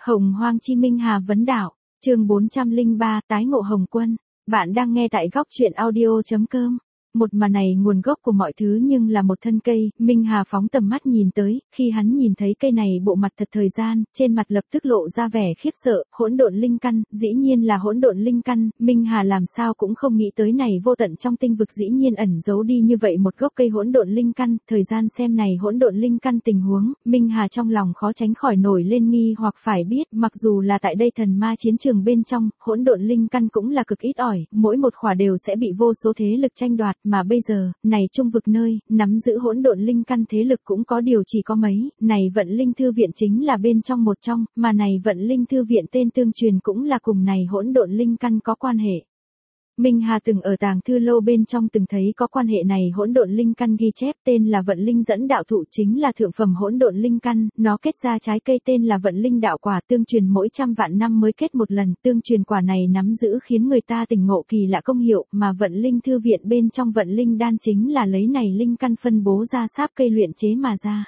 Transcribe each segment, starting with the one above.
Hồng Hoang Chi Minh Hà vấn đạo, chương 403, tái ngộ Hồng Quân. Bạn đang nghe tại góc truyện audio.com. Một màn này nguồn gốc của mọi thứ nhưng là một thân cây, Minh Hà phóng tầm mắt nhìn tới, khi hắn nhìn thấy cây này bộ mặt thật thời gian, trên mặt lập tức lộ ra vẻ khiếp sợ, hỗn độn linh căn, dĩ nhiên là hỗn độn linh căn, Minh Hà làm sao cũng không nghĩ tới này vô tận trong tinh vực dĩ nhiên ẩn giấu đi như vậy một gốc cây hỗn độn linh căn, thời gian xem này hỗn độn linh căn tình huống, Minh Hà trong lòng khó tránh khỏi nổi lên nghi hoặc phải biết, mặc dù là tại đây thần ma chiến trường bên trong, hỗn độn linh căn cũng là cực ít ỏi, mỗi một khỏa đều sẽ bị vô số thế lực tranh đoạt. Mà bây giờ, này trung vực nơi, nắm giữ hỗn độn linh căn thế lực cũng có điều chỉ có mấy, này vận linh thư viện chính là bên trong một trong, mà này vận linh thư viện tên tương truyền cũng là cùng này hỗn độn linh căn có quan hệ. Minh Hà từng ở tàng thư lâu bên trong từng thấy có quan hệ này hỗn độn linh căn ghi chép tên là vận linh dẫn đạo thụ chính là thượng phẩm hỗn độn linh căn, nó kết ra trái cây tên là vận linh đạo quả tương truyền mỗi 100 vạn năm mới kết một lần, tương truyền quả này nắm giữ khiến người ta tỉnh ngộ kỳ lạ công hiệu, mà vận linh thư viện bên trong vận linh đan chính là lấy này linh căn phân bố ra sáp cây luyện chế mà ra.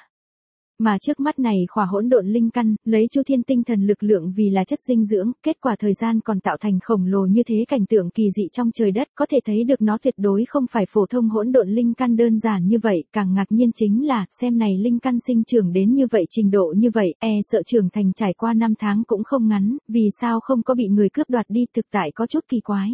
Mà trước mắt này khỏa hỗn độn linh căn, lấy Chu Thiên tinh thần lực lượng vì là chất dinh dưỡng, kết quả thời gian còn tạo thành khổng lồ như thế cảnh tượng kỳ dị trong trời đất, có thể thấy được nó tuyệt đối không phải phổ thông hỗn độn linh căn đơn giản như vậy, càng ngạc nhiên chính là, xem này linh căn sinh trưởng đến như vậy trình độ như vậy, sợ trưởng thành trải qua 5 tháng cũng không ngắn, vì sao không có bị người cướp đoạt đi, thực tại có chút kỳ quái.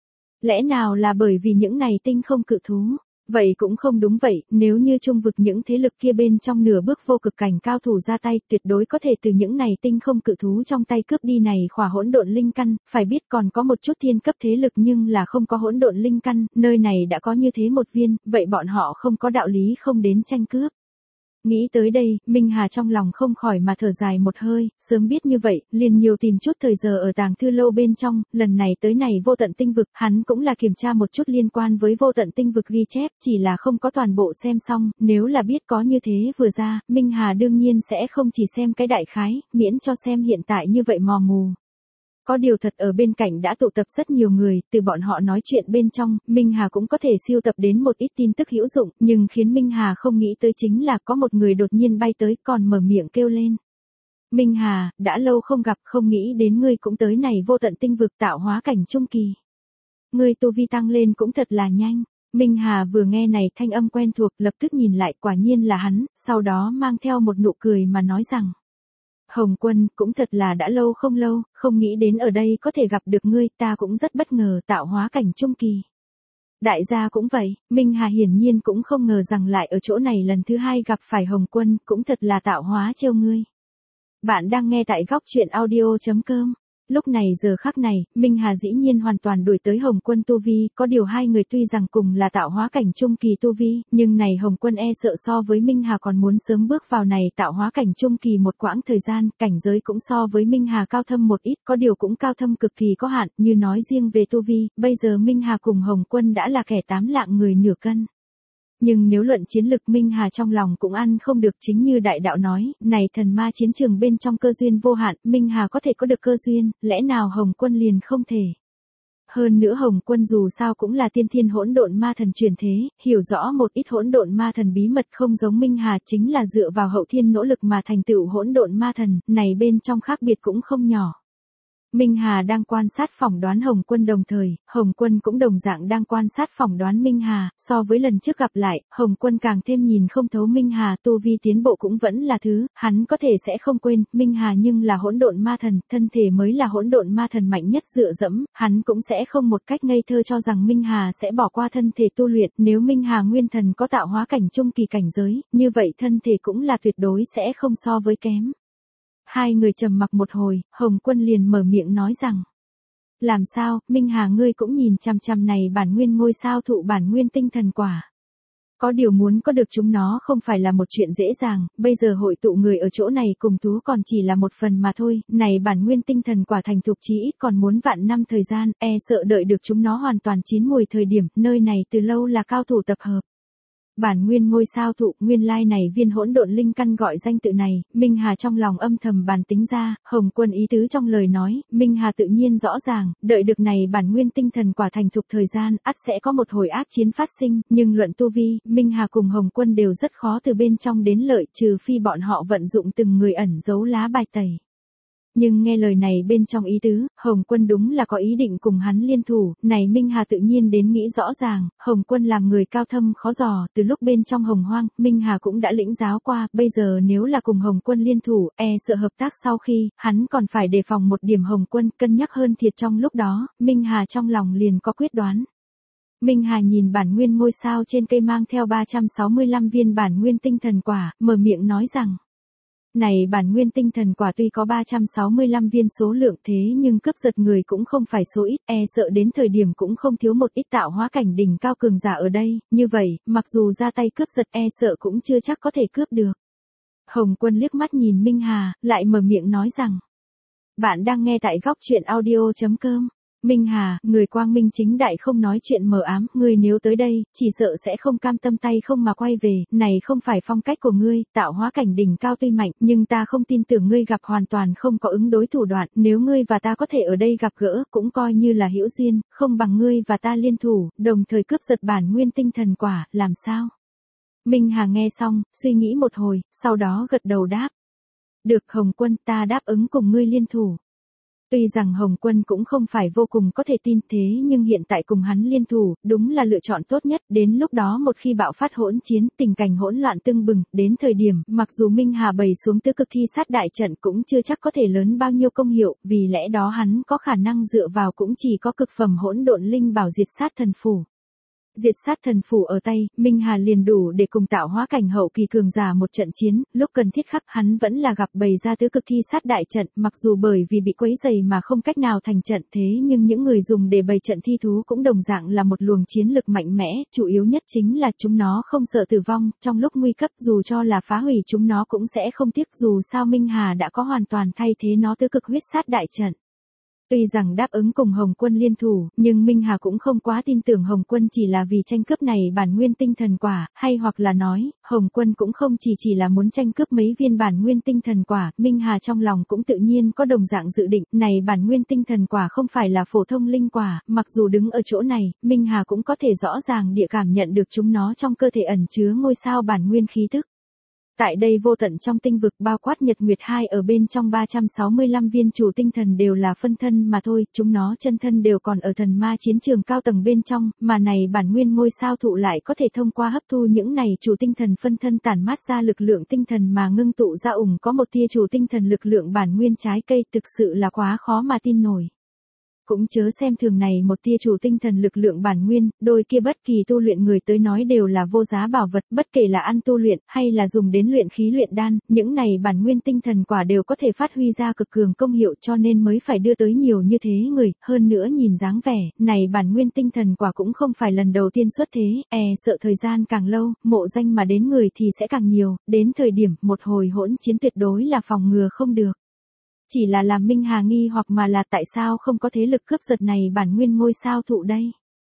Lẽ nào là bởi vì những này tinh không cự thú? Vậy cũng không đúng vậy, nếu như trung vực những thế lực kia bên trong nửa bước vô cực cảnh cao thủ ra tay, tuyệt đối có thể từ những này tinh không cự thú trong tay cướp đi này khỏa hỗn độn linh căn, phải biết còn có một chút thiên cấp thế lực nhưng là không có hỗn độn linh căn, nơi này đã có như thế một viên, vậy bọn họ không có đạo lý không đến tranh cướp. Nghĩ tới đây, Minh Hà trong lòng không khỏi mà thở dài một hơi, sớm biết như vậy, liền nhiều tìm chút thời giờ ở tàng thư lâu bên trong, lần này tới này vô tận tinh vực, hắn cũng là kiểm tra một chút liên quan với vô tận tinh vực ghi chép, chỉ là không có toàn bộ xem xong, nếu là biết có như thế vừa ra, Minh Hà đương nhiên sẽ không chỉ xem cái đại khái, miễn cho xem hiện tại như vậy mò mù. Có điều thật ở bên cạnh đã tụ tập rất nhiều người, từ bọn họ nói chuyện bên trong, Minh Hà cũng có thể siêu tập đến một ít tin tức hữu dụng, nhưng khiến Minh Hà không nghĩ tới chính là có một người đột nhiên bay tới còn mở miệng kêu lên. Minh Hà, đã lâu không gặp, không nghĩ đến ngươi cũng tới này vô tận tinh vực tạo hóa cảnh trung kỳ. Ngươi tu vi tăng lên cũng thật là nhanh. Minh Hà vừa nghe này thanh âm quen thuộc lập tức nhìn lại quả nhiên là hắn, sau đó mang theo một nụ cười mà nói rằng. Hồng Quân, cũng thật là đã lâu, không nghĩ đến ở đây có thể gặp được ngươi, ta cũng rất bất ngờ tạo hóa cảnh trung kỳ. Đại gia cũng vậy, Minh Hà hiển nhiên cũng không ngờ rằng lại ở chỗ này lần thứ hai gặp phải Hồng Quân, cũng thật là tạo hóa trêu ngươi. Bạn đang nghe tại góc truyện audio.com. Lúc này giờ khắc này, Minh Hà dĩ nhiên hoàn toàn đuổi tới Hồng Quân tu vi, có điều hai người tuy rằng cùng là tạo hóa cảnh trung kỳ tu vi, nhưng này Hồng Quân sợ so với Minh Hà còn muốn sớm bước vào này tạo hóa cảnh trung kỳ một quãng thời gian, cảnh giới cũng so với Minh Hà cao thâm một ít, có điều cũng cao thâm cực kỳ có hạn, như nói riêng về tu vi, bây giờ Minh Hà cùng Hồng Quân đã là kẻ 8 lạng người nửa cân. Nhưng nếu luận chiến lực Minh Hà trong lòng cũng ăn không được, chính như đại đạo nói, này thần ma chiến trường bên trong cơ duyên vô hạn, Minh Hà có thể có được cơ duyên, lẽ nào Hồng Quân liền không thể. Hơn nữa Hồng Quân dù sao cũng là tiên thiên hỗn độn ma thần truyền thế, hiểu rõ một ít hỗn độn ma thần bí mật không giống Minh Hà chính là dựa vào hậu thiên nỗ lực mà thành tựu hỗn độn ma thần, này bên trong khác biệt cũng không nhỏ. Minh Hà đang quan sát phỏng đoán Hồng Quân đồng thời, Hồng Quân cũng đồng dạng đang quan sát phỏng đoán Minh Hà, so với lần trước gặp lại, Hồng Quân càng thêm nhìn không thấu Minh Hà, tu vi tiến bộ cũng vẫn là thứ, hắn có thể sẽ không quên, Minh Hà nhưng là hỗn độn ma thần, thân thể mới là hỗn độn ma thần mạnh nhất dựa dẫm, hắn cũng sẽ không một cách ngây thơ cho rằng Minh Hà sẽ bỏ qua thân thể tu luyện, nếu Minh Hà nguyên thần có tạo hóa cảnh trung kỳ cảnh giới, như vậy thân thể cũng là tuyệt đối sẽ không so với kém. Hai người trầm mặc một hồi, Hồng Quân liền mở miệng nói rằng. Làm sao, Minh Hà ngươi cũng nhìn chằm chằm này bản nguyên ngôi sao thụ bản nguyên tinh thần quả. Có điều muốn có được chúng nó không phải là một chuyện dễ dàng, bây giờ hội tụ người ở chỗ này cùng thú còn chỉ là một phần mà thôi, này bản nguyên tinh thần quả thành thục chí ít còn muốn vạn năm thời gian, sợ đợi được chúng nó hoàn toàn chín mùi thời điểm, nơi này từ lâu là cao thủ tập hợp. Bản nguyên ngôi sao thụ, nguyên lai này viên hỗn độn linh căn gọi danh tự này, Minh Hà trong lòng âm thầm bàn tính ra, Hồng Quân ý tứ trong lời nói, Minh Hà tự nhiên rõ ràng, đợi được này bản nguyên tinh thần quả thành thục thời gian, ắt sẽ có một hồi ác chiến phát sinh, nhưng luận tu vi, Minh Hà cùng Hồng Quân đều rất khó từ bên trong đến lợi, trừ phi bọn họ vận dụng từng người ẩn giấu lá bài tẩy. Nhưng nghe lời này bên trong ý tứ, Hồng Quân đúng là có ý định cùng hắn liên thủ, này Minh Hà tự nhiên đến nghĩ rõ ràng, Hồng Quân làm người cao thâm khó dò, từ lúc bên trong Hồng Hoang, Minh Hà cũng đã lĩnh giáo qua, bây giờ nếu là cùng Hồng Quân liên thủ, sợ hợp tác sau khi, hắn còn phải đề phòng một điểm Hồng Quân, cân nhắc hơn thiệt trong lúc đó, Minh Hà trong lòng liền có quyết đoán. Minh Hà nhìn bản nguyên ngôi sao trên cây mang theo 365 viên bản nguyên tinh thần quả, mở miệng nói rằng. Này bản nguyên tinh thần quả tuy có 365 viên số lượng thế nhưng cướp giật người cũng không phải số ít, sợ đến thời điểm cũng không thiếu một ít tạo hóa cảnh đỉnh cao cường giả ở đây, như vậy, mặc dù ra tay cướp giật sợ cũng chưa chắc có thể cướp được. Hồng Quân liếc mắt nhìn Minh Hà, lại mở miệng nói rằng. Bạn đang nghe tại góc truyện audio.com. Minh Hà, người quang minh chính đại không nói chuyện mờ ám, ngươi nếu tới đây, chỉ sợ sẽ không cam tâm tay không mà quay về, này không phải phong cách của ngươi, tạo hóa cảnh đỉnh cao tuy mạnh, nhưng ta không tin tưởng ngươi gặp hoàn toàn không có ứng đối thủ đoạn, nếu ngươi và ta có thể ở đây gặp gỡ, cũng coi như là hữu duyên, không bằng ngươi và ta liên thủ, đồng thời cướp giật bản nguyên tinh thần quả, làm sao? Minh Hà nghe xong, suy nghĩ một hồi, sau đó gật đầu đáp. Được Hồng Quân, ta đáp ứng cùng ngươi liên thủ. Tuy rằng Hồng Quân cũng không phải vô cùng có thể tin thế nhưng hiện tại cùng hắn liên thủ, đúng là lựa chọn tốt nhất, đến lúc đó một khi bạo phát hỗn chiến, tình cảnh hỗn loạn tưng bừng, đến thời điểm, mặc dù Minh Hà bày xuống tứ cực thi sát đại trận cũng chưa chắc có thể lớn bao nhiêu công hiệu, vì lẽ đó hắn có khả năng dựa vào cũng chỉ có cực phẩm hỗn độn linh bảo diệt sát thần phủ. Diệt sát thần phủ ở tay, Minh Hà liền đủ để cùng tạo hóa cảnh hậu kỳ cường giả một trận chiến, lúc cần thiết khắc hắn vẫn là gặp bày ra tứ cực thi sát đại trận, mặc dù bởi vì bị quấy dày mà không cách nào thành trận thế nhưng những người dùng để bày trận thi thú cũng đồng dạng là một luồng chiến lực mạnh mẽ, chủ yếu nhất chính là chúng nó không sợ tử vong, trong lúc nguy cấp dù cho là phá hủy chúng nó cũng sẽ không tiếc dù sao Minh Hà đã có hoàn toàn thay thế nó tứ cực huyết sát đại trận. Tuy rằng đáp ứng cùng Hồng Quân liên thủ, nhưng Minh Hà cũng không quá tin tưởng Hồng Quân chỉ là vì tranh cướp này bản nguyên tinh thần quả, hay hoặc là nói, Hồng Quân cũng không chỉ là muốn tranh cướp mấy viên bản nguyên tinh thần quả, Minh Hà trong lòng cũng tự nhiên có đồng dạng dự định, này bản nguyên tinh thần quả không phải là phổ thông linh quả, mặc dù đứng ở chỗ này, Minh Hà cũng có thể rõ ràng địa cảm nhận được chúng nó trong cơ thể ẩn chứa ngôi sao bản nguyên khí tức. Tại đây vô tận trong tinh vực bao quát nhật nguyệt hai ở bên trong 365 viên chủ tinh thần đều là phân thân mà thôi, chúng nó chân thân đều còn ở thần ma chiến trường cao tầng bên trong, mà này bản nguyên ngôi sao thụ lại có thể thông qua hấp thu những này chủ tinh thần phân thân tản mát ra lực lượng tinh thần mà ngưng tụ ra có một tia chủ tinh thần lực lượng bản nguyên trái cây thực sự là quá khó mà tin nổi. Cũng chớ xem thường này một tia chủ tinh thần lực lượng bản nguyên, đôi kia bất kỳ tu luyện người tới nói đều là vô giá bảo vật, bất kể là ăn tu luyện hay là dùng đến luyện khí luyện đan, những này bản nguyên tinh thần quả đều có thể phát huy ra cực cường công hiệu cho nên mới phải đưa tới nhiều như thế người, hơn nữa nhìn dáng vẻ, này bản nguyên tinh thần quả cũng không phải lần đầu tiên xuất thế, sợ thời gian càng lâu, mộ danh mà đến người thì sẽ càng nhiều, đến thời điểm một hồi hỗn chiến tuyệt đối là phòng ngừa không được. Chỉ là làm Minh Hà nghi hoặc mà là tại sao không có thế lực cướp giật này bản nguyên ngôi sao thụ đây?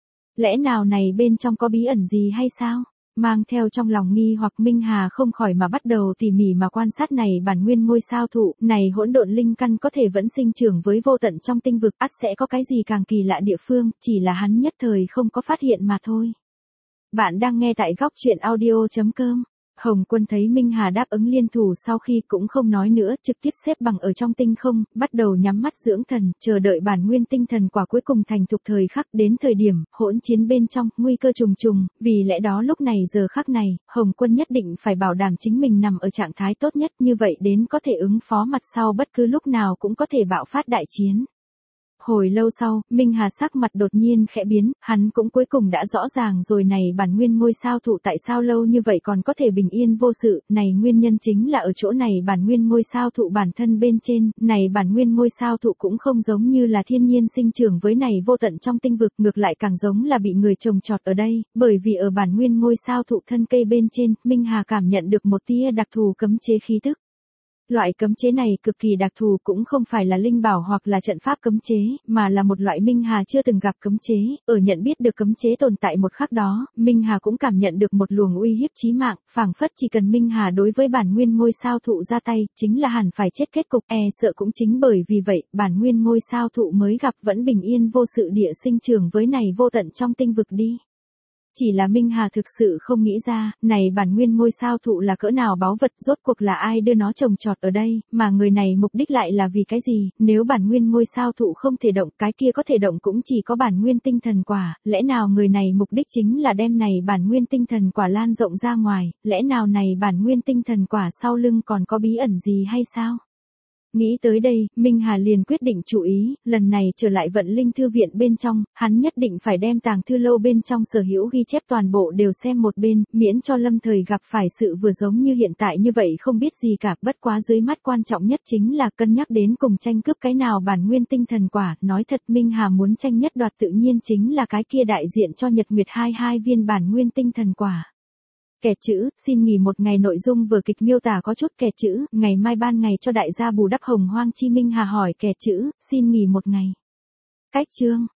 Lẽ nào này bên trong có bí ẩn gì hay sao? Mang theo trong lòng nghi hoặc Minh Hà không khỏi mà bắt đầu tỉ mỉ mà quan sát này bản nguyên ngôi sao thụ, này hỗn độn linh căn có thể vẫn sinh trưởng với vô tận trong tinh vực, ắt sẽ có cái gì càng kỳ lạ địa phương, chỉ là hắn nhất thời không có phát hiện mà thôi. Bạn đang nghe tại góc truyện audio.com. Hồng Quân thấy Minh Hà đáp ứng liên thủ sau khi cũng không nói nữa, trực tiếp xếp bằng ở trong tinh không, bắt đầu nhắm mắt dưỡng thần, chờ đợi bản nguyên tinh thần quả cuối cùng thành thục thời khắc đến thời điểm, hỗn chiến bên trong, nguy cơ trùng trùng, vì lẽ đó lúc này giờ khắc này, Hồng Quân nhất định phải bảo đảm chính mình nằm ở trạng thái tốt nhất như vậy đến có thể ứng phó mặt sau bất cứ lúc nào cũng có thể bạo phát đại chiến. Hồi lâu sau, Minh Hà sắc mặt đột nhiên khẽ biến, hắn cũng cuối cùng đã rõ ràng rồi này bản nguyên ngôi sao thụ tại sao lâu như vậy còn có thể bình yên vô sự, này nguyên nhân chính là ở chỗ này bản nguyên ngôi sao thụ bản thân bên trên, này bản nguyên ngôi sao thụ cũng không giống như là thiên nhiên sinh trưởng với này vô tận trong tinh vực, ngược lại càng giống là bị người trồng trọt ở đây, bởi vì ở bản nguyên ngôi sao thụ thân cây bên trên, Minh Hà cảm nhận được một tia đặc thù cấm chế khí tức. Loại cấm chế này cực kỳ đặc thù cũng không phải là linh bảo hoặc là trận pháp cấm chế, mà là một loại Minh Hà chưa từng gặp cấm chế, ở nhận biết được cấm chế tồn tại một khắc đó, Minh Hà cũng cảm nhận được một luồng uy hiếp chí mạng, phảng phất chỉ cần Minh Hà đối với bản nguyên ngôi sao thụ ra tay, chính là hẳn phải chết kết cục, sợ cũng chính bởi vì vậy, bản nguyên ngôi sao thụ mới gặp vẫn bình yên vô sự địa sinh trưởng với này vô tận trong tinh vực đi. Chỉ là Minh Hà thực sự không nghĩ ra, này bản nguyên ngôi sao thụ là cỡ nào báu vật, rốt cuộc là ai đưa nó trồng trọt ở đây, mà người này mục đích lại là vì cái gì, nếu bản nguyên ngôi sao thụ không thể động, cái kia có thể động cũng chỉ có bản nguyên tinh thần quả, lẽ nào người này mục đích chính là đem này bản nguyên tinh thần quả lan rộng ra ngoài, lẽ nào này bản nguyên tinh thần quả sau lưng còn có bí ẩn gì hay sao? Nghĩ tới đây, Minh Hà liền quyết định chú ý, lần này trở lại vận linh thư viện bên trong, hắn nhất định phải đem tàng thư lâu bên trong sở hữu ghi chép toàn bộ đều xem một bên, miễn cho lâm thời gặp phải sự vừa giống như hiện tại như vậy không biết gì cả, bất quá dưới mắt quan trọng nhất chính là cân nhắc đến cùng tranh cướp cái nào bản nguyên tinh thần quả, nói thật Minh Hà muốn tranh nhất đoạt tự nhiên chính là cái kia đại diện cho Nhật Nguyệt 22 viên bản nguyên tinh thần quả. Kẹt chữ, xin nghỉ một ngày nội dung vừa kịch miêu tả có chút kẹt chữ, ngày mai ban ngày cho đại gia bù đắp hồng hoang chi Minh Hà hỏi kẹt chữ, xin nghỉ một ngày. Cách chương.